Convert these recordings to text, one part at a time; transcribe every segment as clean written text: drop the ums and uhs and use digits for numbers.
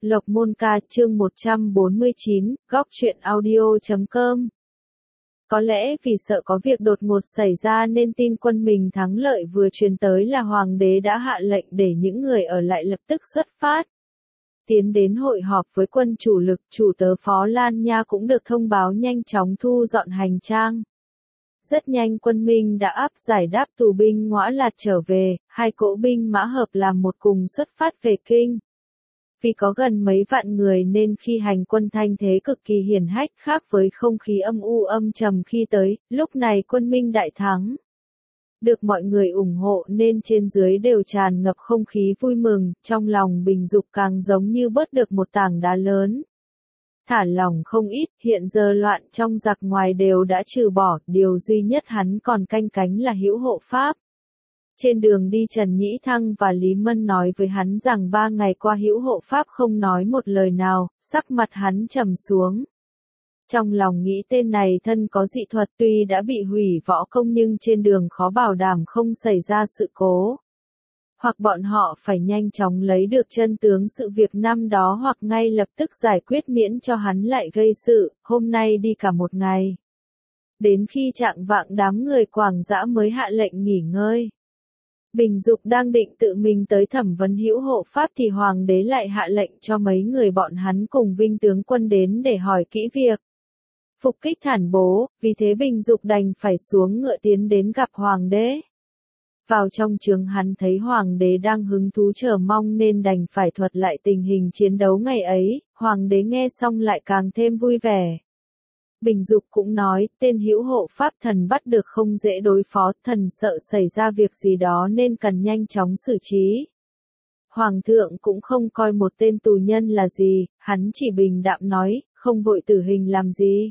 Lộc Môn Ca, chương 149, góc truyện audio.com. Có lẽ vì sợ có việc đột ngột xảy ra nên tin quân mình thắng lợi vừa truyền tới là hoàng đế đã hạ lệnh để những người ở lại lập tức xuất phát. Tiến đến hội họp với quân chủ lực, chủ tớ Phó Lan Nha cũng được thông báo nhanh chóng thu dọn hành trang. Rất nhanh quân Minh đã áp giải đáp tù binh ngõa lạt trở về, hai cỗ binh mã hợp làm một cùng xuất phát về kinh. Vì có gần mấy vạn người nên khi hành quân thanh thế cực kỳ hiển hách, khác với không khí âm u âm trầm khi tới, lúc này quân Minh đại thắng. Được mọi người ủng hộ nên trên dưới đều tràn ngập không khí vui mừng, trong lòng Bình Dục càng giống như bớt được một tảng đá lớn. Thả lòng không ít, hiện giờ loạn trong giặc ngoài đều đã trừ bỏ, điều duy nhất hắn còn canh cánh là hữu hộ pháp. Trên đường đi Trần Nhĩ Thăng và Lý Mân nói với hắn rằng 3 ngày qua hữu hộ pháp không nói một lời nào, sắc mặt hắn trầm xuống. Trong lòng nghĩ tên này thân có dị thuật, tuy đã bị hủy võ công nhưng trên đường khó bảo đảm không xảy ra sự cố. Hoặc bọn họ phải nhanh chóng lấy được chân tướng sự việc năm đó hoặc ngay lập tức giải quyết miễn cho hắn lại gây sự, hôm nay đi cả một ngày. Đến khi chạng vạng đám người Quảng Dã mới hạ lệnh nghỉ ngơi. Bình Dục đang định tự mình tới thẩm vấn hữu hộ pháp thì hoàng đế lại hạ lệnh cho mấy người bọn hắn cùng Vinh tướng quân đến để hỏi kỹ việc. Phục kích thản bố, vì thế Bình Dục đành phải xuống ngựa tiến đến gặp hoàng đế. Vào trong trướng hắn thấy hoàng đế đang hứng thú chờ mong nên đành phải thuật lại tình hình chiến đấu ngày ấy, hoàng đế nghe xong lại càng thêm vui vẻ. Bình Dục cũng nói, tên hữu hộ pháp thần bắt được không dễ đối phó, thần sợ xảy ra việc gì đó nên cần nhanh chóng xử trí. Hoàng thượng cũng không coi một tên tù nhân là gì, hắn chỉ bình đạm nói, không vội tử hình làm gì.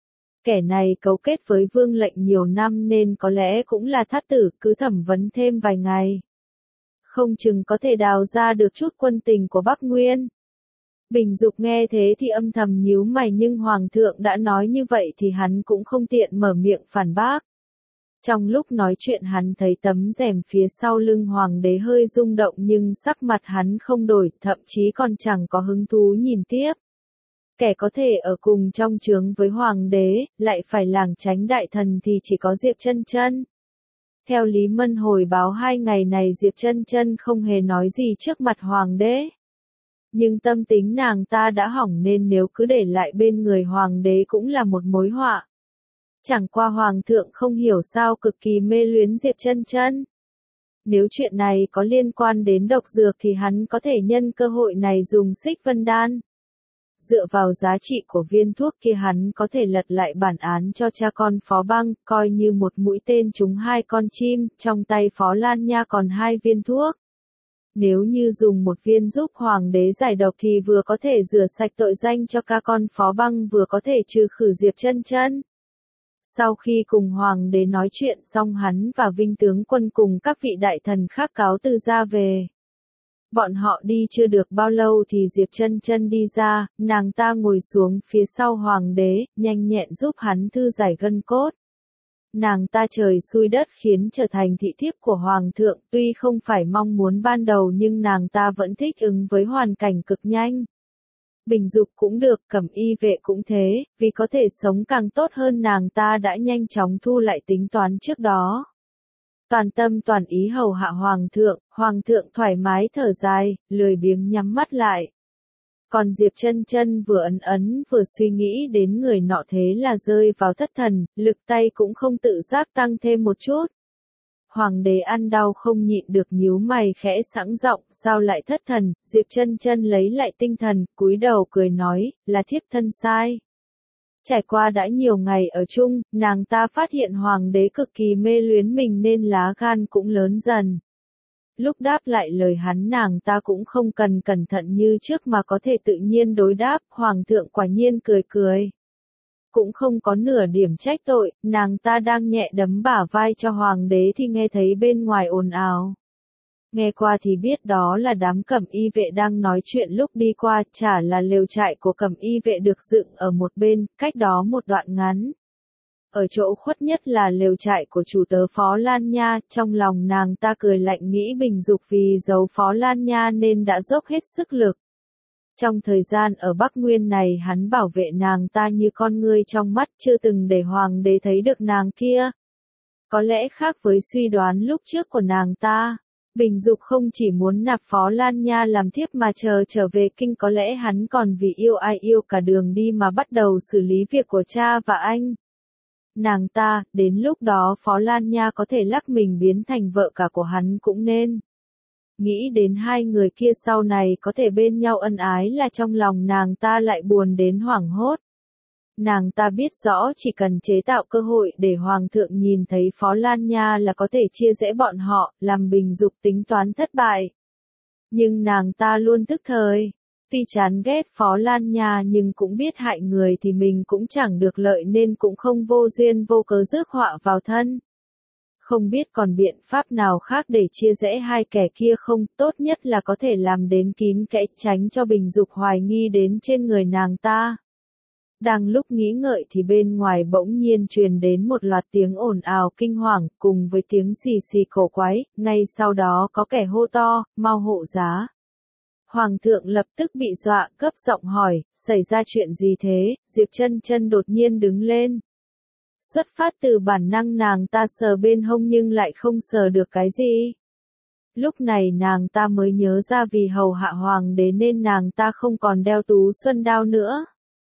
Kẻ này cấu kết với vương lệnh nhiều năm nên có lẽ cũng là thát tử, cứ thẩm vấn thêm vài ngày. Không chừng có thể đào ra được chút quân tình của Bắc Nguyên. Bình Dục nghe thế thì âm thầm nhíu mày nhưng Hoàng thượng đã nói như vậy thì hắn cũng không tiện mở miệng phản bác. Trong lúc nói chuyện hắn thấy tấm rèm phía sau lưng Hoàng đế hơi rung động nhưng sắc mặt hắn không đổi, thậm chí còn chẳng có hứng thú nhìn tiếp. Kẻ có thể ở cùng trong trướng với Hoàng đế, lại phải lảng tránh đại thần thì chỉ có Diệp Chân Chân. Theo Lý Mân hồi báo 2 ngày này Diệp Chân Chân không hề nói gì trước mặt Hoàng đế. Nhưng tâm tính nàng ta đã hỏng nên nếu cứ để lại bên người hoàng đế cũng là một mối họa. Chẳng qua hoàng thượng không hiểu sao cực kỳ mê luyến Diệp Chân Chân. Nếu chuyện này có liên quan đến độc dược thì hắn có thể nhân cơ hội này dùng Xích Vân Đan. Dựa vào giá trị của viên thuốc kia hắn có thể lật lại bản án cho cha con Phó Băng, coi như một mũi tên trúng 2 con chim, trong tay Phó Lan Nha còn 2 viên thuốc. Nếu như dùng một viên giúp hoàng đế giải độc thì vừa có thể rửa sạch tội danh cho ca con Phó Băng vừa có thể trừ khử Diệp Chân Chân. Sau khi cùng hoàng đế nói chuyện xong hắn và Vinh tướng quân cùng các vị đại thần khác cáo từ ra về. Bọn họ đi chưa được bao lâu thì Diệp Chân Chân đi ra, nàng ta ngồi xuống phía sau hoàng đế, nhanh nhẹn giúp hắn thư giải gân cốt. Nàng ta trời xui đất khiến trở thành thị thiếp của hoàng thượng, tuy không phải mong muốn ban đầu nhưng nàng ta vẫn thích ứng với hoàn cảnh cực nhanh. Bình Dục cũng được, Cẩm Y Vệ cũng thế, vì có thể sống càng tốt hơn nàng ta đã nhanh chóng thu lại tính toán trước đó. Toàn tâm toàn ý hầu hạ hoàng thượng thoải mái thở dài, lười biếng nhắm mắt lại. Còn Diệp Chân Chân vừa ấn vừa suy nghĩ đến người nọ thế là rơi vào thất thần, lực tay cũng không tự giác tăng thêm một chút. Hoàng đế ăn đau không nhịn được nhíu mày khẽ sẵn giọng, sao lại thất thần, Diệp Chân Chân lấy lại tinh thần, cúi đầu cười nói, là thiếp thân sai. Trải qua đã nhiều ngày ở chung, nàng ta phát hiện hoàng đế cực kỳ mê luyến mình nên lá gan cũng lớn dần. Lúc đáp lại lời hắn nàng ta cũng không cần cẩn thận như trước mà có thể tự nhiên đối đáp, hoàng thượng quả nhiên cười cười. Cũng không có nửa điểm trách tội, nàng ta đang nhẹ đấm bả vai cho hoàng đế thì nghe thấy bên ngoài ồn ào. Nghe qua thì biết đó là đám Cẩm Y Vệ đang nói chuyện lúc đi qua, chả là lều trại của Cẩm Y Vệ được dựng ở một bên, cách đó một đoạn ngắn. Ở chỗ khuất nhất là lều trại của chủ tớ Phó Lan Nha, trong lòng nàng ta cười lạnh nghĩ Bình Dục vì giấu Phó Lan Nha nên đã dốc hết sức lực. Trong thời gian ở Bắc Nguyên này hắn bảo vệ nàng ta như con ngươi trong mắt, chưa từng để hoàng đế thấy được nàng kia. Có lẽ khác với suy đoán lúc trước của nàng ta, Bình Dục không chỉ muốn nạp Phó Lan Nha làm thiếp mà chờ trở về kinh, có lẽ hắn còn vì yêu ai yêu cả đường đi mà bắt đầu xử lý việc của cha và anh. Nàng ta, đến lúc đó Phó Lan Nha có thể lắc mình biến thành vợ cả của hắn cũng nên. Nghĩ đến hai người kia sau này có thể bên nhau ân ái là trong lòng nàng ta lại buồn đến hoảng hốt. Nàng ta biết rõ chỉ cần chế tạo cơ hội để Hoàng thượng nhìn thấy Phó Lan Nha là có thể chia rẽ bọn họ, làm Bình Dục tính toán thất bại. Nhưng nàng ta luôn thức thời. Tuy chán ghét Phó Lan Nha nhưng cũng biết hại người thì mình cũng chẳng được lợi nên cũng không vô duyên vô cớ rước họa vào thân. Không biết còn biện pháp nào khác để chia rẽ hai kẻ kia không, tốt nhất là có thể làm đến kín kẽ tránh cho Bình Dục hoài nghi đến trên người nàng ta. Đang lúc nghĩ ngợi thì bên ngoài bỗng nhiên truyền đến một loạt tiếng ồn ào kinh hoàng, cùng với tiếng xì xì cổ quái, ngay sau đó có kẻ hô to, mau hộ giá. Hoàng thượng lập tức bị dọa, gấp giọng hỏi, xảy ra chuyện gì thế? Diệp Chân Chân đột nhiên đứng lên. Xuất phát từ bản năng nàng ta sờ bên hông nhưng lại không sờ được cái gì. Lúc này nàng ta mới nhớ ra vì hầu hạ hoàng đế nên nàng ta không còn đeo tú xuân đao nữa.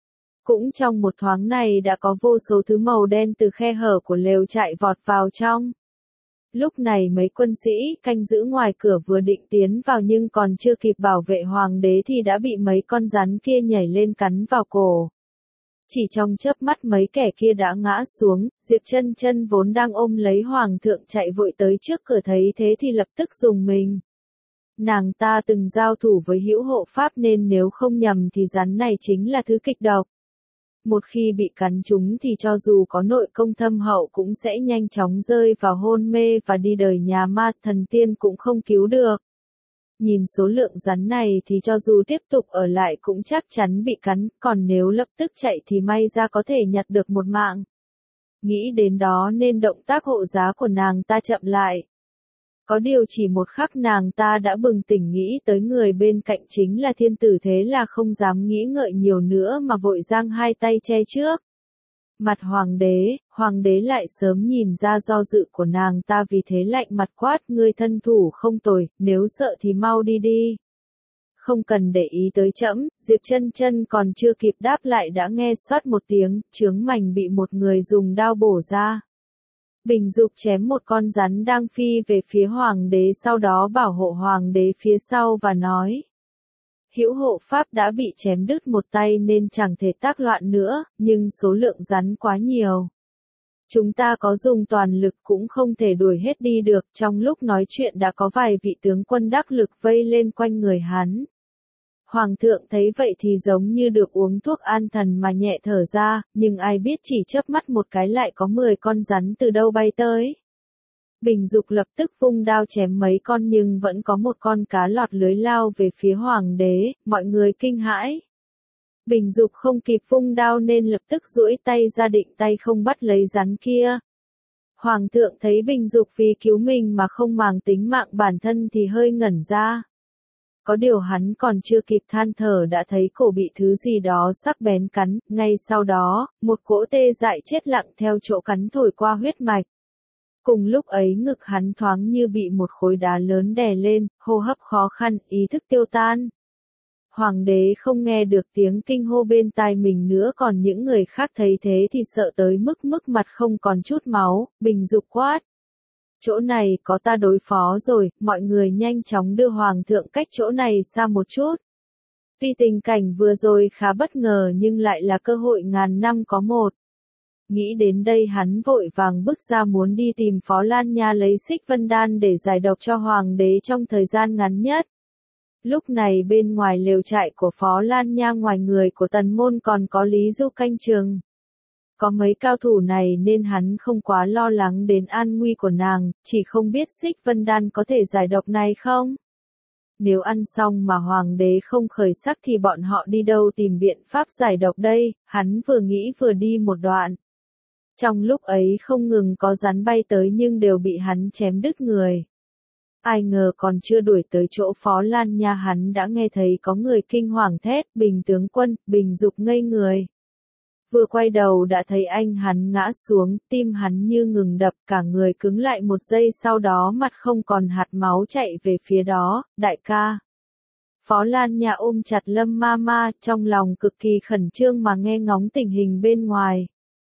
Cũng trong một thoáng này đã có vô số thứ màu đen từ khe hở của lều trại vọt vào trong. Lúc này mấy quân sĩ canh giữ ngoài cửa vừa định tiến vào nhưng còn chưa kịp bảo vệ hoàng đế thì đã bị mấy con rắn kia nhảy lên cắn vào cổ. Chỉ trong chớp mắt mấy kẻ kia đã ngã xuống, Diệp Chân Chân vốn đang ôm lấy hoàng thượng chạy vội tới trước cửa thấy thế thì lập tức rùng mình. Nàng ta từng giao thủ với Hữu Hộ Pháp nên nếu không nhầm thì rắn này chính là thứ kịch độc. Một khi bị cắn trúng thì cho dù có nội công thâm hậu cũng sẽ nhanh chóng rơi vào hôn mê và đi đời nhà ma, thần tiên cũng không cứu được. Nhìn số lượng rắn này thì cho dù tiếp tục ở lại cũng chắc chắn bị cắn, còn nếu lập tức chạy thì may ra có thể nhặt được một mạng. Nghĩ đến đó nên động tác hộ giá của nàng ta chậm lại. Có điều chỉ một khắc nàng ta đã bừng tỉnh nghĩ tới người bên cạnh chính là thiên tử, thế là không dám nghĩ ngợi nhiều nữa mà vội giang hai tay che trước mặt hoàng đế lại sớm nhìn ra do dự của nàng ta vì thế lạnh mặt quát, ngươi thân thủ không tồi, nếu sợ thì mau đi đi. Không cần để ý tới trẫm. Diệp Chân Chân còn chưa kịp đáp lại đã nghe xoát một tiếng, chướng mảnh bị một người dùng đao bổ ra. Bình Dục chém một con rắn đang phi về phía hoàng đế, sau đó bảo hộ hoàng đế phía sau và nói. Hữu Hộ Pháp đã bị chém đứt một tay nên chẳng thể tác loạn nữa, nhưng số lượng rắn quá nhiều. Chúng ta có dùng toàn lực cũng không thể đuổi hết đi được. Trong lúc nói chuyện đã có vài vị tướng quân đắc lực vây lên quanh người hắn. Hoàng thượng thấy vậy thì giống như được uống thuốc an thần mà nhẹ thở ra, nhưng ai biết chỉ chớp mắt một cái lại có 10 con rắn từ đâu bay tới. Bình Dục lập tức vung đao chém mấy con nhưng vẫn có một con cá lọt lưới lao về phía hoàng đế, mọi người kinh hãi. Bình Dục không kịp vung đao nên lập tức duỗi tay ra định tay không bắt lấy rắn kia. Hoàng thượng thấy Bình Dục vì cứu mình mà không màng tính mạng bản thân thì hơi ngẩn ra. Có điều hắn còn chưa kịp than thở đã thấy cổ bị thứ gì đó sắc bén cắn, ngay sau đó, một cỗ tê dại chết lặng theo chỗ cắn thổi qua huyết mạch. Cùng lúc ấy ngực hắn thoáng như bị một khối đá lớn đè lên, hô hấp khó khăn, ý thức tiêu tan. Hoàng đế không nghe được tiếng kinh hô bên tai mình nữa, còn những người khác thấy thế thì sợ tới mức mặt không còn chút máu. Bình Dục quát. Chỗ này có ta đối phó rồi, mọi người nhanh chóng đưa hoàng thượng cách chỗ này xa một chút. Tuy tình cảnh vừa rồi khá bất ngờ nhưng lại là cơ hội ngàn năm có một. Nghĩ đến đây hắn vội vàng bước ra muốn đi tìm Phó Lan Nha lấy Xích Vân Đan để giải độc cho hoàng đế trong thời gian ngắn nhất. Lúc này bên ngoài lều trại của Phó Lan Nha ngoài người của Tần Môn còn có Lý Du canh chừng. Có mấy cao thủ này nên hắn không quá lo lắng đến an nguy của nàng, chỉ không biết Xích Vân Đan có thể giải độc này không? Nếu ăn xong mà hoàng đế không khởi sắc thì bọn họ đi đâu tìm biện pháp giải độc đây, hắn vừa nghĩ vừa đi một đoạn. Trong lúc ấy không ngừng có rắn bay tới nhưng đều bị hắn chém đứt người. Ai ngờ còn chưa đuổi tới chỗ Phó Lan Nha hắn đã nghe thấy có người kinh hoàng thét, Bình tướng quân, Bình Dục ngây người. Vừa quay đầu đã thấy anh hắn ngã xuống, tim hắn như ngừng đập, cả người cứng lại một giây, sau đó mặt không còn hạt máu chạy về phía đó, đại ca. Phó Lan Nha ôm chặt Lâm Mama, trong lòng cực kỳ khẩn trương mà nghe ngóng tình hình bên ngoài.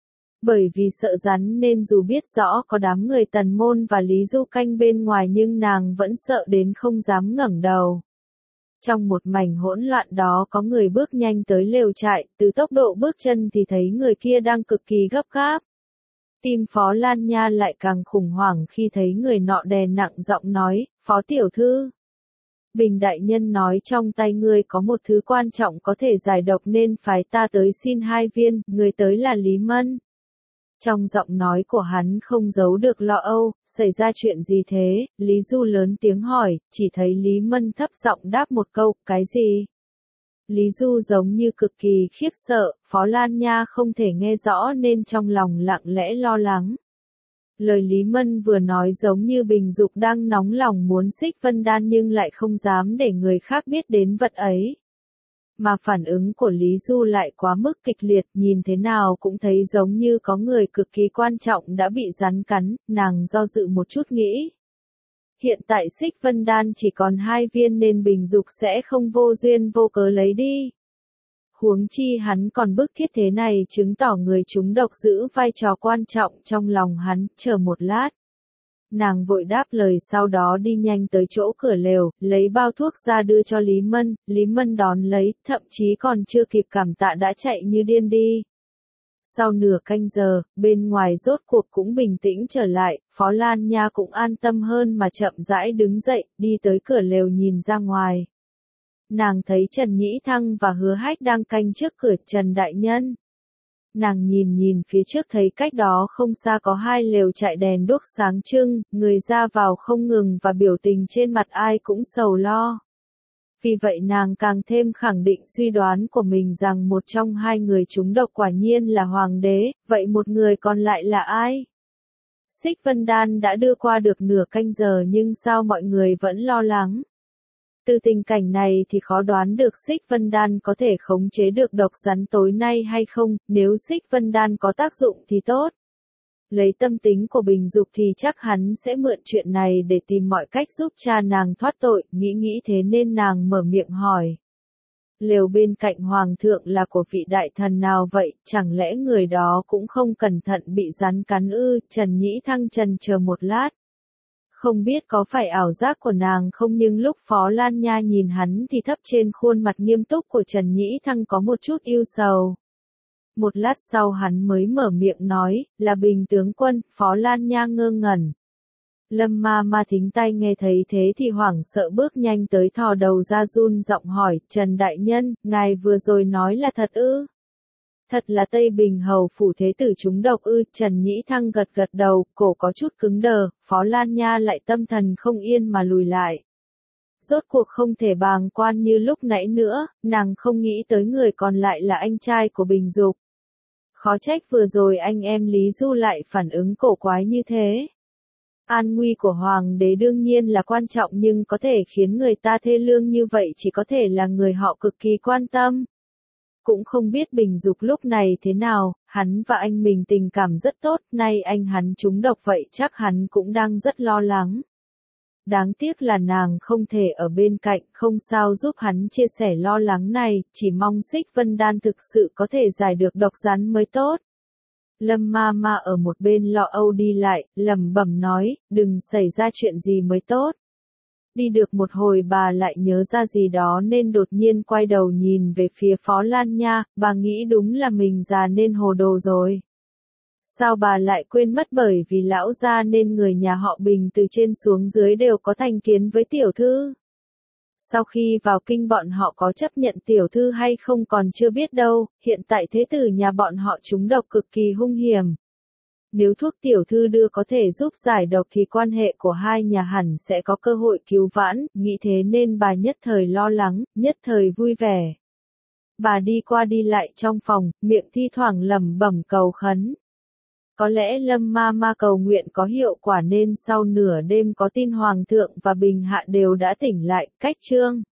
Bởi vì sợ rắn nên dù biết rõ có đám người Tần Môn và Lý Du canh bên ngoài nhưng nàng vẫn sợ đến không dám ngẩng đầu. Trong một mảnh hỗn loạn đó có người bước nhanh tới lều trại, từ tốc độ bước chân thì thấy người kia đang cực kỳ gấp gáp. Tim Phó Lan Nha lại càng khủng hoảng khi thấy người nọ đè nặng giọng nói, Phó tiểu thư. Bình đại nhân nói trong tay ngươi có một thứ quan trọng có thể giải độc nên phái ta tới xin 2 viên, người tới là Lý Mân. Trong giọng nói của hắn không giấu được lo âu, xảy ra chuyện gì thế, Lý Du lớn tiếng hỏi, chỉ thấy Lý Mân thấp giọng đáp một câu, cái gì? Lý Du giống như cực kỳ khiếp sợ, Phó Lan Nha không thể nghe rõ nên trong lòng lặng lẽ lo lắng. Lời Lý Mân vừa nói giống như Bình Dục đang nóng lòng muốn xích Vân Đan nhưng lại không dám để người khác biết đến vật ấy. Mà phản ứng của Lý Du lại quá mức kịch liệt, nhìn thế nào cũng thấy giống như có người cực kỳ quan trọng đã bị rắn cắn, nàng do dự một chút nghĩ. Hiện tại xích Vân Đan chỉ còn 2 viên nên Bình Dục sẽ không vô duyên vô cớ lấy đi. Huống chi hắn còn bức thiết thế này chứng tỏ người chúng độc giữ vai trò quan trọng trong lòng hắn, chờ một lát. Nàng vội đáp lời sau đó đi nhanh tới chỗ cửa lều, lấy bao thuốc ra đưa cho Lý Mân đón lấy, thậm chí còn chưa kịp cảm tạ đã chạy như điên đi. Sau nửa canh giờ, bên ngoài rốt cuộc cũng bình tĩnh trở lại, Phó Lan Nha cũng an tâm hơn mà chậm rãi đứng dậy, đi tới cửa lều nhìn ra ngoài. Nàng thấy Trần Nhĩ Thăng và Hứa Hách đang canh trước cửa. Trần đại nhân. Nàng nhìn phía trước thấy cách đó không xa có 2 lều trại đèn đuốc sáng trưng, người ra vào không ngừng và biểu tình trên mặt ai cũng sầu lo. Vì vậy nàng càng thêm khẳng định suy đoán của mình rằng một trong 2 người trúng độc quả nhiên là hoàng đế, vậy một người còn lại là ai? Xích Vân Đan đã đưa qua được nửa canh giờ nhưng sao mọi người vẫn lo lắng? Từ tình cảnh này thì khó đoán được Xích Vân Đan có thể khống chế được độc rắn tối nay hay không, nếu Xích Vân Đan có tác dụng thì tốt. Lấy tâm tính của Bình Dục thì chắc hắn sẽ mượn chuyện này để tìm mọi cách giúp cha nàng thoát tội, nghĩ thế nên nàng mở miệng hỏi. Lều bên cạnh hoàng thượng là của vị đại thần nào vậy, chẳng lẽ người đó cũng không cẩn thận bị rắn cắn ư? Trần Nhĩ Thăng chần chờ một lát. Không biết có phải ảo giác của nàng không nhưng lúc Phó Lan Nha nhìn hắn thì thấp trên khuôn mặt nghiêm túc của Trần Nhĩ Thăng có một chút ưu sầu. Một lát sau hắn mới mở miệng nói, là Bình tướng quân. Phó Lan Nha ngơ ngẩn. Lâm Ma thính tai nghe thấy thế thì hoảng sợ bước nhanh tới thò đầu ra run giọng hỏi, Trần đại nhân, ngài vừa rồi nói là thật ư? Thật là Tây Bình hầu phủ thế tử trúng độc ư? Trần Nhĩ Thăng gật đầu, cổ có chút cứng đờ, Phó Lan Nha lại tâm thần không yên mà lùi lại. Rốt cuộc không thể bàng quan như lúc nãy nữa, nàng không nghĩ tới người còn lại là anh trai của Bình Dục. Khó trách vừa rồi anh em Lý Du lại phản ứng cổ quái như thế. An nguy của hoàng đế đương nhiên là quan trọng nhưng có thể khiến người ta thê lương như vậy chỉ có thể là người họ cực kỳ quan tâm. Cũng không biết Bình Dục lúc này thế nào, hắn và anh mình tình cảm rất tốt, nay anh hắn trúng độc vậy chắc hắn cũng đang rất lo lắng. Đáng tiếc là nàng không thể ở bên cạnh, không sao giúp hắn chia sẻ lo lắng này, chỉ mong Xích Vân Đan thực sự có thể giải được độc rắn mới tốt. Lâm Ma ở một bên lo âu đi lại, lẩm bẩm nói, đừng xảy ra chuyện gì mới tốt. Đi được một hồi bà lại nhớ ra gì đó nên đột nhiên quay đầu nhìn về phía Phó Lan Nha, bà nghĩ đúng là mình già nên hồ đồ rồi. Sao bà lại quên mất bởi vì lão gia nên người nhà họ Bình từ trên xuống dưới đều có thành kiến với tiểu thư. Sau khi vào kinh bọn họ có chấp nhận tiểu thư hay không còn chưa biết đâu, hiện tại thế tử nhà bọn họ trúng độc cực kỳ hung hiểm. Nếu thuốc tiểu thư đưa có thể giúp giải độc thì quan hệ của 2 nhà hẳn sẽ có cơ hội cứu vãn, nghĩ thế nên bà nhất thời lo lắng, nhất thời vui vẻ. Bà đi qua đi lại trong phòng, miệng thi thoảng lẩm bẩm cầu khấn. Có lẽ Lâm Ma cầu nguyện có hiệu quả nên sau nửa đêm có tin Hoàng thượng và Bình Hạ đều đã tỉnh lại, cách chương